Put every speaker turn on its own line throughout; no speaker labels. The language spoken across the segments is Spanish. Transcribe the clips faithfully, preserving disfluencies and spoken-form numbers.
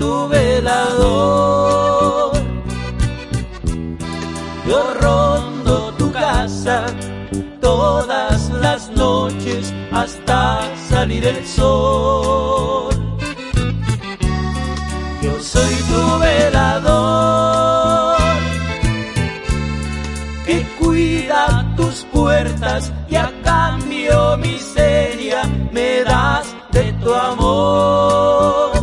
tu velador. Yo rondo tu casa todas las noches hasta salir el sol. Yo soy tu velador que cuida tus puertas y a cambio miseria me das de tu amor.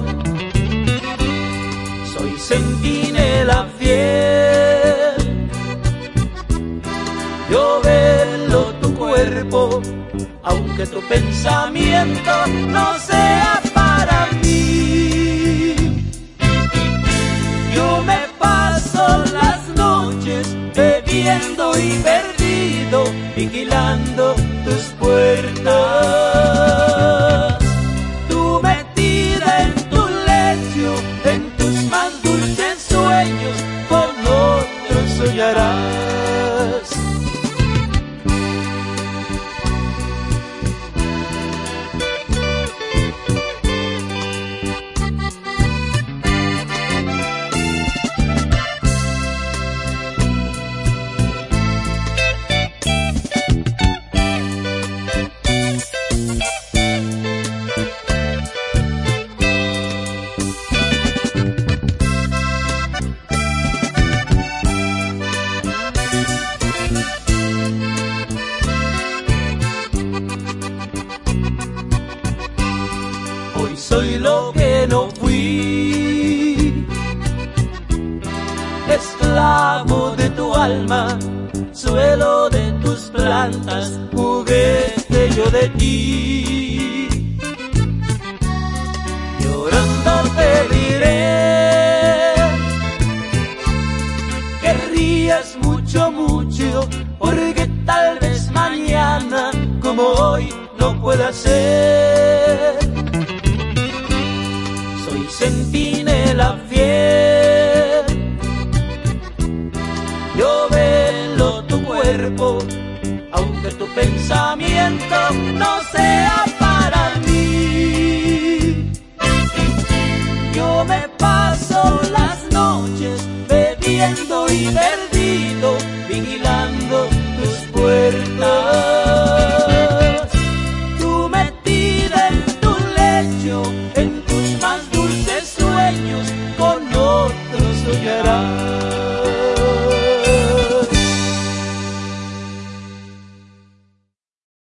Soy centinela fiel, yo velo tu cuerpo, aunque tu pensamiento no sea para mí. Yo me paso las noches bebiendo y perdido, vigilando tus puertas. Tú metida en tu lecho, en tus más dulces sueños, con otros soñarás. Hoy soy lo que no fui, esclavo de tu alma, suelo de tus plantas, juguete yo de ti. Llorando te diré que rías mucho, mucho, porque tal vez mañana como hoy no pueda ser. Soy centinela fiel, yo velo tu cuerpo, aunque tu pensamiento no sea para mí. Yo me paso las noches bebiendo y bebiendo